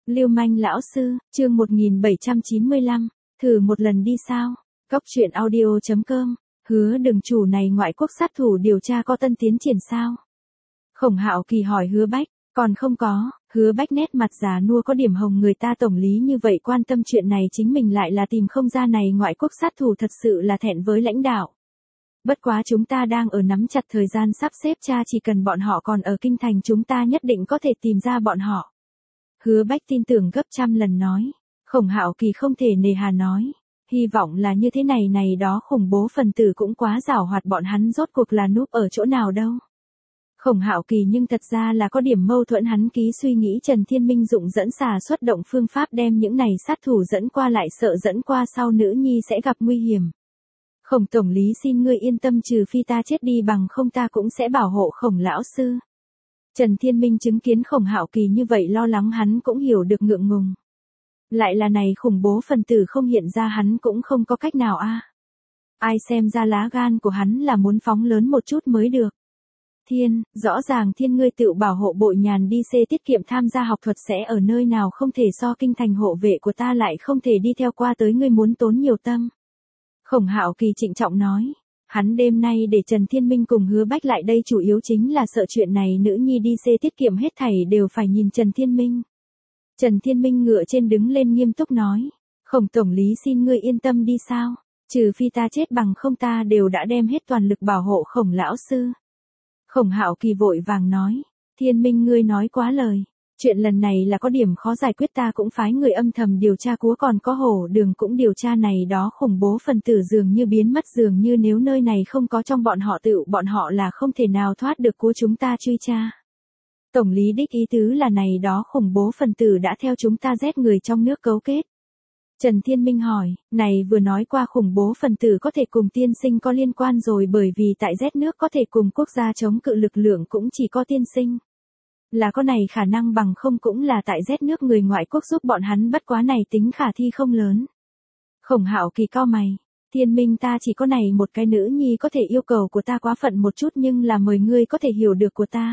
Lưu manh lão sư, chương 1795, thử một lần đi sao? Góc truyện audio.com, hứa đừng chủ này ngoại quốc sát thủ điều tra có tân tiến triển sao? Khổng Hạo Kỳ hỏi Hứa Bách, còn không có, Hứa Bách nét mặt già nua có điểm hồng, người ta tổng lý như vậy quan tâm chuyện này chính mình lại là tìm không ra này ngoại quốc sát thủ, thật sự là thẹn với lãnh đạo. Bất quá chúng ta đang ở nắm chặt thời gian sắp xếp tra, chỉ cần bọn họ còn ở kinh thành chúng ta nhất định có thể tìm ra bọn họ. Hứa Bách tin tưởng gấp trăm lần nói. Khổng Hạo Kỳ không thể nề hà nói. Hy vọng là như thế này đó khủng bố phần tử cũng quá giảo hoạt, bọn hắn rốt cuộc là núp ở chỗ nào đâu. Khổng Hạo Kỳ nhưng thật ra là có điểm mâu thuẫn, hắn ký suy nghĩ Trần Thiên Minh dụng dẫn xà xuất động phương pháp đem những này sát thủ dẫn qua, lại sợ dẫn qua sau nữ nhi sẽ gặp nguy hiểm. Khổng tổng lý xin ngươi yên tâm, trừ phi ta chết đi, bằng không ta cũng sẽ bảo hộ Khổng lão sư. Trần Thiên Minh chứng kiến Khổng Hạo Kỳ như vậy lo lắng, hắn cũng hiểu được ngượng ngùng. Lại là này khủng bố phần tử không hiện ra hắn cũng không có cách nào a. Ai xem ra lá gan của hắn là muốn phóng lớn một chút mới được. Thiên, rõ ràng Thiên ngươi tự bảo hộ Bội Nhàn đi xe tiết kiệm tham gia học thuật sẽ ở nơi nào không thể so kinh thành, hộ vệ của ta lại không thể đi theo qua tới, ngươi muốn tốn nhiều tâm. Khổng Hạo Kỳ trịnh trọng nói. Hắn đêm nay để Trần Thiên Minh cùng Hứa Bách lại đây chủ yếu chính là sợ chuyện này nữ nhi đi xe tiết kiệm hết thảy đều phải nhìn Trần Thiên Minh. Trần Thiên Minh ngựa trên đứng lên nghiêm túc nói. Khổng tổng lý xin ngươi yên tâm đi sao, trừ phi ta chết, bằng không ta đều đã đem hết toàn lực bảo hộ Khổng lão sư. Khổng Hạo Kỳ vội vàng nói. Thiên Minh ngươi nói quá lời. Chuyện lần này là có điểm khó giải quyết, ta cũng phái người âm thầm điều tra cúa, còn có Hổ Đường cũng điều tra này đó khủng bố phần tử dường như biến mất, dường như nếu nơi này không có trong bọn họ bọn họ là không thể nào thoát được của chúng ta truy tra. Tổng lý đích ý tứ là này đó khủng bố phần tử đã theo chúng ta giết người trong nước cấu kết. Trần Thiên Minh hỏi, này vừa nói qua khủng bố phần tử có thể cùng tiên sinh có liên quan rồi, bởi vì tại Z nước có thể cùng quốc gia chống cự lực lượng cũng chỉ có tiên sinh. Là có này khả năng, bằng không cũng là tại Z nước người ngoại quốc giúp bọn hắn, bất quá này tính khả thi không lớn. Khổng Hạo Kỳ cau mày. Thiên Minh, ta chỉ có này một cái nữ nhi, có thể yêu cầu của ta quá phận một chút, nhưng là mời ngươi có thể hiểu được của ta.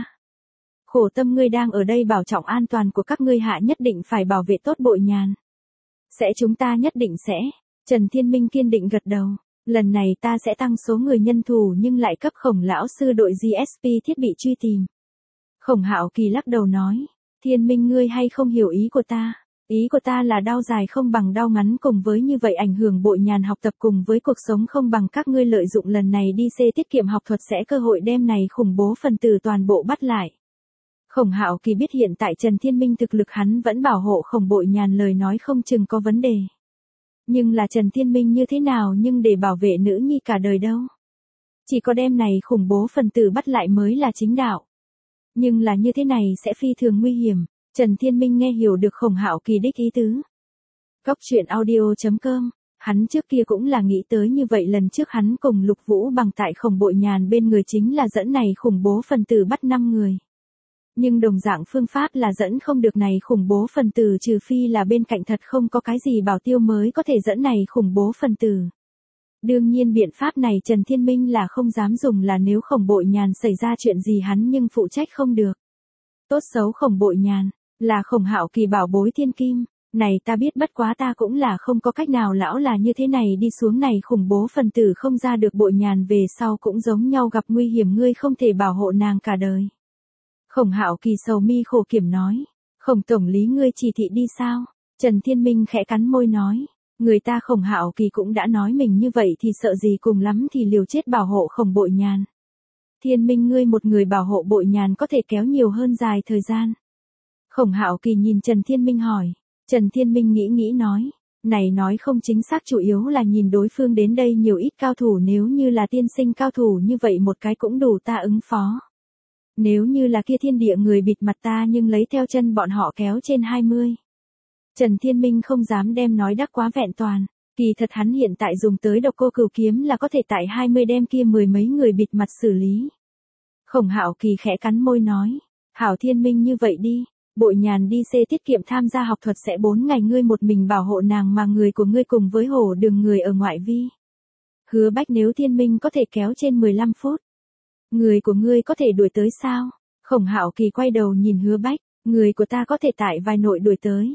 Khổ tâm ngươi đang ở đây bảo trọng an toàn của các ngươi hạ, nhất định phải bảo vệ tốt Bội Nhàn. Sẽ, chúng ta nhất định sẽ. Trần Thiên Minh kiên định gật đầu. Lần này ta sẽ tăng số người nhân thủ, nhưng lại cấp Khổng lão sư đội GSP thiết bị truy tìm. Khổng Hạo Kỳ lắc đầu nói. Thiên Minh, ngươi hay không hiểu ý của ta. Ý của ta là đau dài không bằng đau ngắn, cùng với như vậy ảnh hưởng Bội Nhàn học tập cùng với cuộc sống không bằng các ngươi lợi dụng lần này đi xe tiết kiệm học thuật sẽ cơ hội đem này khủng bố phần tử toàn bộ bắt lại. Khổng Hạo Kỳ biết hiện tại Trần Thiên Minh thực lực hắn vẫn bảo hộ Khổng Bội Nhàn, lời nói không chừng có vấn đề. Nhưng là Trần Thiên Minh như thế nào nhưng để bảo vệ nữ nhi cả đời đâu. Chỉ có đem này khủng bố phần tử bắt lại mới là chính đạo. Nhưng là như thế này sẽ phi thường nguy hiểm. Trần Thiên Minh nghe hiểu được Khổng Hạo Kỳ đích ý tứ. Góc truyện audio.com, hắn trước kia cũng là nghĩ tới như vậy, lần trước hắn cùng Lục Vũ Bằng tại Khổng Bội Nhàn bên người chính là dẫn này khủng bố phần tử bắt 5 người. Nhưng đồng dạng phương pháp là dẫn không được này khủng bố phần tử, trừ phi là bên cạnh thật không có cái gì bảo tiêu mới có thể dẫn này khủng bố phần tử. Đương nhiên biện pháp này Trần Thiên Minh là không dám dùng, là nếu Khổng Bội Nhàn xảy ra chuyện gì hắn nhưng phụ trách không được. Tốt xấu Khổng Bội Nhàn là Khổng Hạo Kỳ bảo bối thiên kim, này ta biết, bất quá ta cũng là không có cách nào, lão là như thế này đi xuống, này khủng bố phần tử không ra được, Bội Nhàn về sau cũng giống nhau gặp nguy hiểm, ngươi không thể bảo hộ nàng cả đời. Khổng Hạo Kỳ sầu mi khổ kiểm nói. Khổng tổng lý ngươi chỉ thị đi sao? Trần Thiên Minh khẽ cắn môi nói. Người ta Khổng Hạo Kỳ cũng đã nói mình như vậy thì sợ gì, cùng lắm thì liều chết bảo hộ Khổng Bội Nhàn. Thiên Minh, ngươi một người bảo hộ Bội Nhàn có thể kéo nhiều hơn dài thời gian. Khổng Hạo Kỳ nhìn Trần Thiên Minh hỏi. Trần Thiên Minh nghĩ nói. Này nói không chính xác, chủ yếu là nhìn đối phương đến đây nhiều ít cao thủ, nếu như là tiên sinh cao thủ như vậy một cái cũng đủ ta ứng phó. Nếu như là kia thiên địa người bịt mặt ta nhưng lấy theo chân bọn họ kéo trên 20. Trần Thiên Minh không dám đem nói đắc quá vẹn toàn. Kỳ thật hắn hiện tại dùng tới Độc Cô Cửu Kiếm là có thể tại 20 đem kia 10 mấy người bịt mặt xử lý. Khổng Hạo Kỳ khẽ cắn môi nói. Hảo Thiên Minh, như vậy đi. Bội Nhàn đi xe tiết kiệm tham gia học thuật sẽ 4 ngày, ngươi một mình bảo hộ nàng, mà người của ngươi cùng với Hổ Đường người ở ngoại vi. Hứa Bách, nếu Thiên Minh có thể kéo trên 15 phút. Người của ngươi có thể đuổi tới sao? Khổng Hạo Kỳ quay đầu nhìn Hứa Bách. Người của ta có thể tại vài nội đuổi tới.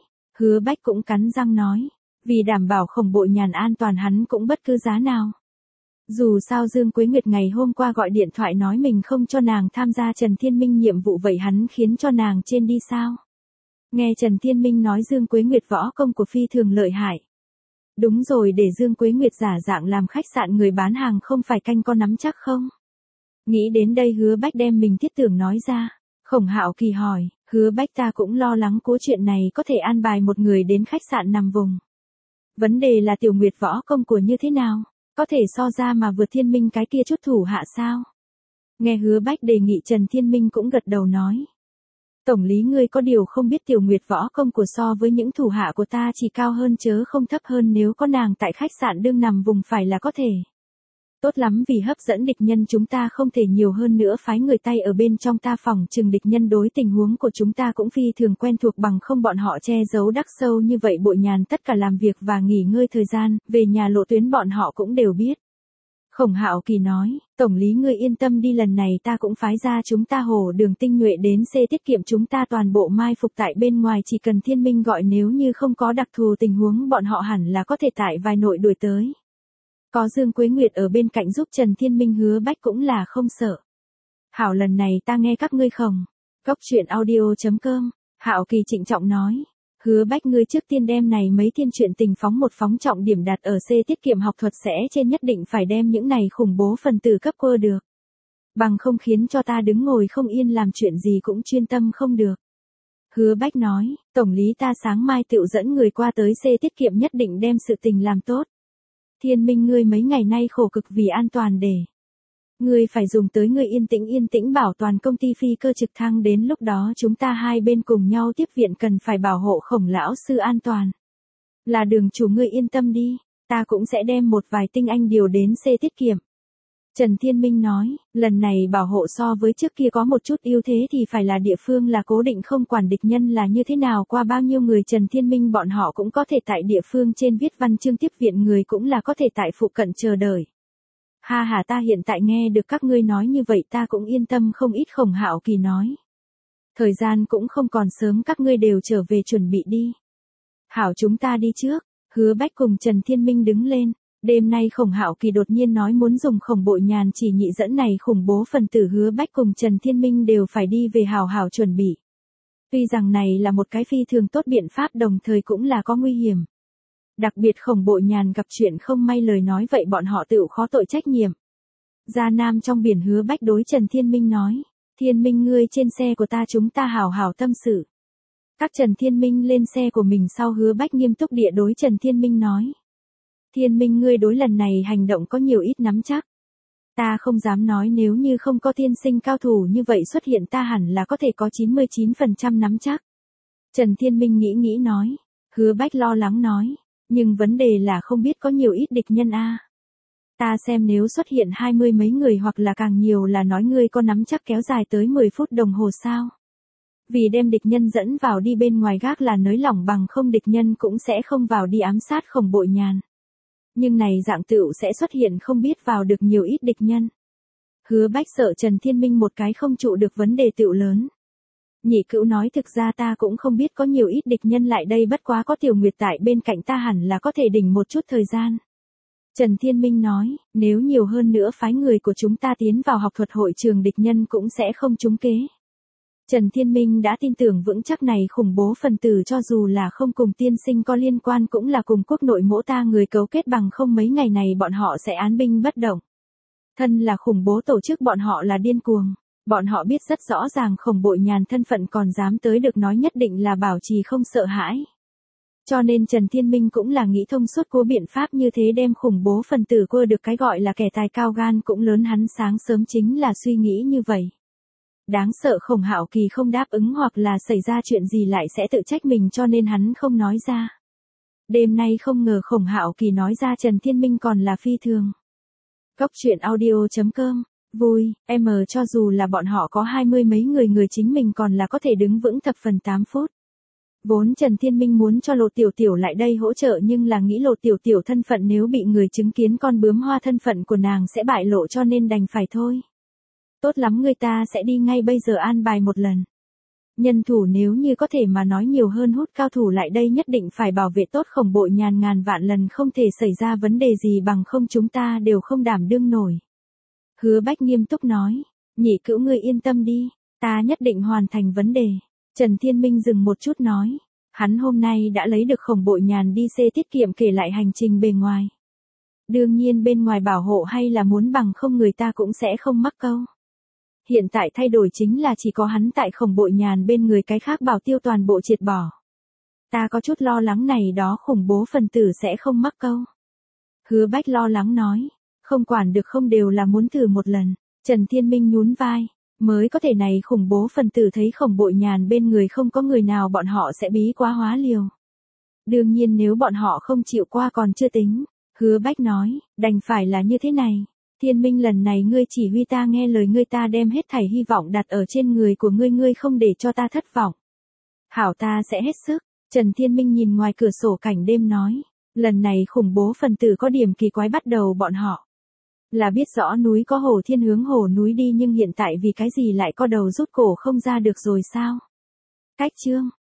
Hứa Bách cũng cắn răng nói. Vì đảm bảo Khổng Bội Nhàn an toàn hắn cũng bất cứ giá nào. Dù sao Dương Quế Nguyệt ngày hôm qua gọi điện thoại nói mình không cho nàng tham gia Trần Thiên Minh nhiệm vụ, vậy hắn khiến cho nàng trên đi sao? Nghe Trần Thiên Minh nói Dương Quế Nguyệt võ công của phi thường lợi hại. Đúng rồi, để Dương Quế Nguyệt giả dạng làm khách sạn người bán hàng không phải canh con nắm chắc không? Nghĩ đến đây Hứa Bách đem mình thiết tưởng nói ra. Khổng Hạo Kỳ hỏi, Hứa Bách ta cũng lo lắng cố chuyện này có thể an bài một người đến khách sạn nằm vùng. Vấn đề là Tiểu Nguyệt võ công của như thế nào? Có thể so ra mà vượt Thiên Minh cái kia chút thủ hạ sao? Nghe Hứa Bách đề nghị Trần Thiên Minh cũng gật đầu nói. Tổng lý ngươi có điều không biết Tiểu Nguyệt võ công của so với những thủ hạ của ta chỉ cao hơn chớ không thấp hơn, nếu có nàng tại khách sạn đương nằm vùng phải là có thể. Tốt lắm, vì hấp dẫn địch nhân chúng ta không thể nhiều hơn nữa phái người tay ở bên trong ta phòng chừng địch nhân đối tình huống của chúng ta cũng phi thường quen thuộc, bằng không bọn họ che giấu đắc sâu như vậy. Bội Nhàn tất cả làm việc và nghỉ ngơi thời gian, về nhà lộ tuyến bọn họ cũng đều biết. Khổng Hạo Kỳ nói, tổng lý ngươi yên tâm đi, lần này ta cũng phái ra chúng ta Hồ Đường tinh nhuệ đến xe tiết kiệm chúng ta toàn bộ mai phục tại bên ngoài, chỉ cần Thiên Minh gọi, nếu như không có đặc thù tình huống bọn họ hẳn là có thể tại vài nội đuổi tới. Có Dương Quế Nguyệt ở bên cạnh giúp Trần Thiên Minh, Hứa Bách cũng là không sợ. Hảo, lần này ta nghe các ngươi không. Góc truyện audio.com, Hạo Kỳ trịnh trọng nói. Hứa Bách ngươi trước tiên đem này mấy thiên truyện tình phóng trọng điểm đặt ở C tiết kiệm học thuật sẽ trên, nhất định phải đem những này khủng bố phần tử cấp quơ được. Bằng không khiến cho ta đứng ngồi không yên, làm chuyện gì cũng chuyên tâm không được. Hứa Bách nói, tổng lý ta sáng mai tựu dẫn người qua tới C tiết kiệm, nhất định đem sự tình làm tốt. Thiên Minh ngươi mấy ngày nay khổ cực vì an toàn, để ngươi phải dùng tới ngươi yên tĩnh bảo toàn công ty phi cơ trực thăng, đến lúc đó chúng ta hai bên cùng nhau tiếp viện, cần phải bảo hộ Khổng lão sư an toàn. Là Đường chủ ngươi yên tâm đi, ta cũng sẽ đem một vài tinh anh điều đến C tiết kiệm. Trần Thiên Minh nói, lần này bảo hộ so với trước kia có một chút ưu thế thì phải là địa phương là cố định, không quản địch nhân là như thế nào qua bao nhiêu người, Trần Thiên Minh bọn họ cũng có thể tại địa phương trên viết văn chương tiếp viện người, cũng là có thể tại phụ cận chờ đợi. Ha ha, ta hiện tại nghe được các ngươi nói như vậy ta cũng yên tâm không ít. Khổng Hạo Kỳ nói. Thời gian cũng không còn sớm, các ngươi đều trở về chuẩn bị đi. Hảo, chúng ta đi trước. Hứa Bách cùng Trần Thiên Minh đứng lên. Đêm nay Khổng Hạo Kỳ đột nhiên nói muốn dùng Khổng Bội Nhàn chỉ nhị dẫn này khủng bố phần tử, Hứa Bách cùng Trần Thiên Minh đều phải đi về hảo hảo chuẩn bị. Tuy rằng này là một cái phi thường tốt biện pháp, đồng thời cũng là có nguy hiểm. Đặc biệt Khổng Bội Nhàn gặp chuyện không may lời nói vậy bọn họ tự khó tội trách nhiệm. Ra Nam trong biển, Hứa Bách đối Trần Thiên Minh nói, Thiên Minh ngươi trên xe của ta, chúng ta hảo hảo tâm sự. Các Trần Thiên Minh lên xe của mình sau, Hứa Bách nghiêm túc địa đối Trần Thiên Minh nói. Thiên Minh ngươi đối lần này hành động có nhiều ít nắm chắc. Ta không dám nói, nếu như không có tiên sinh cao thủ như vậy xuất hiện ta hẳn là có thể có 99% nắm chắc. Trần Thiên Minh nghĩ nói. Hứa Bách lo lắng nói. Nhưng vấn đề là không biết có nhiều ít địch nhân a. Ta xem nếu xuất hiện 20 mấy người hoặc là càng nhiều là nói ngươi có nắm chắc kéo dài tới 10 phút đồng hồ sao? Vì đem địch nhân dẫn vào đi bên ngoài gác là nới lỏng, bằng không địch nhân cũng sẽ không vào đi ám sát Khổng Bội Nhàn. Nhưng này dạng tựu sẽ xuất hiện không biết vào được nhiều ít địch nhân. Hứa Bách sợ Trần Thiên Minh một cái không trụ được, vấn đề tựu lớn. Nhị Cữu nói, thực ra ta cũng không biết có nhiều ít địch nhân lại đây, bất quá có Tiểu Nguyệt tại bên cạnh ta hẳn là có thể đỉnh một chút thời gian. Trần Thiên Minh nói, nếu nhiều hơn nữa phái người của chúng ta tiến vào học thuật hội trường, địch nhân cũng sẽ không trúng kế. Trần Thiên Minh đã tin tưởng vững chắc này khủng bố phần tử cho dù là không cùng tiên sinh có liên quan cũng là cùng quốc nội mỗ ta người cấu kết, bằng không mấy ngày này bọn họ sẽ án binh bất động. Thân là khủng bố tổ chức bọn họ là điên cuồng. Bọn họ biết rất rõ ràng Khổng Bội Nhàn thân phận, còn dám tới được nói nhất định là bảo trì không sợ hãi. Cho nên Trần Thiên Minh cũng là nghĩ thông suốt cố biện pháp như thế đem khủng bố phần tử quơ được, cái gọi là kẻ tài cao gan cũng lớn, hắn sáng sớm chính là suy nghĩ như vậy. Đáng sợ Khổng Hạo Kỳ không đáp ứng hoặc là xảy ra chuyện gì lại sẽ tự trách mình, cho nên hắn không nói ra. Đêm nay không ngờ Khổng Hạo Kỳ nói ra, Trần Thiên Minh còn là phi thường. Góc truyện audio.com, vui, cho dù là bọn họ có 20 mấy người chính mình còn là có thể đứng vững thập phần 8 phút. Vốn Trần Thiên Minh muốn cho Lộ Tiểu Tiểu lại đây hỗ trợ, nhưng là nghĩ Lộ Tiểu Tiểu thân phận nếu bị người chứng kiến con bướm hoa thân phận của nàng sẽ bại lộ, cho nên đành phải thôi. Tốt lắm, người ta sẽ đi ngay bây giờ an bài một lần. Nhân thủ nếu như có thể mà nói nhiều hơn hút cao thủ lại đây nhất định phải bảo vệ tốt Khổng Bội Nhàn ngàn vạn lần không thể xảy ra vấn đề gì bằng không chúng ta đều không đảm đương nổi. Hứa Bách nghiêm túc nói, Nhị Cữu ngươi yên tâm đi, ta nhất định hoàn thành vấn đề. Trần Thiên Minh dừng một chút nói, hắn hôm nay đã lấy được Khổng Bội Nhàn đi xe tiết kiệm kể lại hành trình bề ngoài. Đương nhiên bên ngoài bảo hộ hay là muốn bằng không người ta cũng sẽ không mắc câu. Hiện tại thay đổi chính là chỉ có hắn tại Khổng Bội Nhàn bên người, cái khác bảo tiêu toàn bộ triệt bỏ. Ta có chút lo lắng này đó khủng bố phần tử sẽ không mắc câu. Hứa Bách lo lắng nói, không quản được không đều là muốn thử một lần. Trần Thiên Minh nhún vai, mới có thể này khủng bố phần tử thấy Khổng Bội Nhàn bên người không có người nào bọn họ sẽ bí quá hóa liều. Đương nhiên nếu bọn họ không chịu qua còn chưa tính. Hứa Bách nói, đành phải là như thế này. Thiên Minh lần này ngươi chỉ huy ta nghe lời ngươi, ta đem hết thảy hy vọng đặt ở trên người của ngươi, ngươi không để cho ta thất vọng. Hảo, ta sẽ hết sức. Trần Thiên Minh nhìn ngoài cửa sổ cảnh đêm nói, lần này khủng bố phần tử có điểm kỳ quái, bắt đầu bọn họ là biết rõ núi có Hồ Thiên hướng Hồ núi đi, nhưng hiện tại vì cái gì lại co đầu rút cổ không ra được rồi sao? Cách chương